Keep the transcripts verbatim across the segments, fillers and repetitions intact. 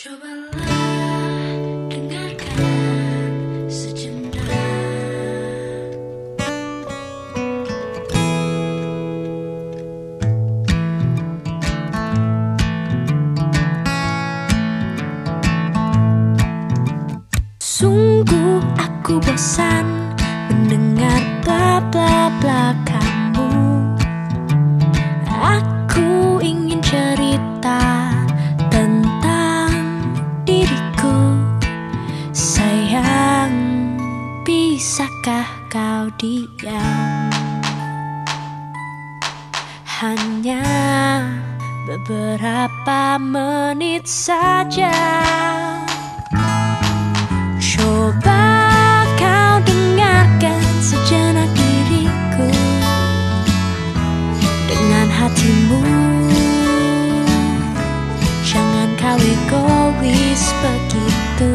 Cobalah dengarkan sejenak. Sungguh aku bosan mendengar bla bla bla kamu. Aku ingin cerita tentang diriku. Sayang, bisakah kau diam? Hanya beberapa menit saja. Coba kau dengarkan sejenak diriku dengan hatimu. Jangan kau egois begitu.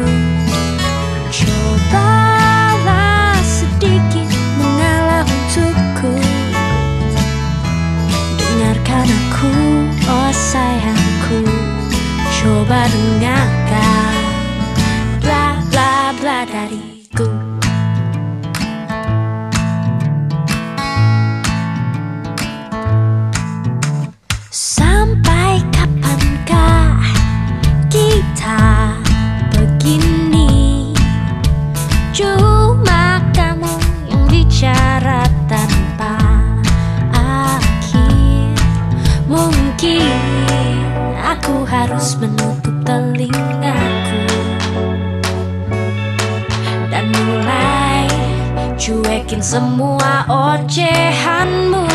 Cobalah sedikit mengalah untukku. Dengarkan aku, oh sayangku. Coba dengarkan bla bla bla dariku. Sampai kapankah kita begini? Cuma kamu yang bicara tanpa akhir. Mungkin aku harus menutup telingaku dan mulai cuekin semua ocehanmu.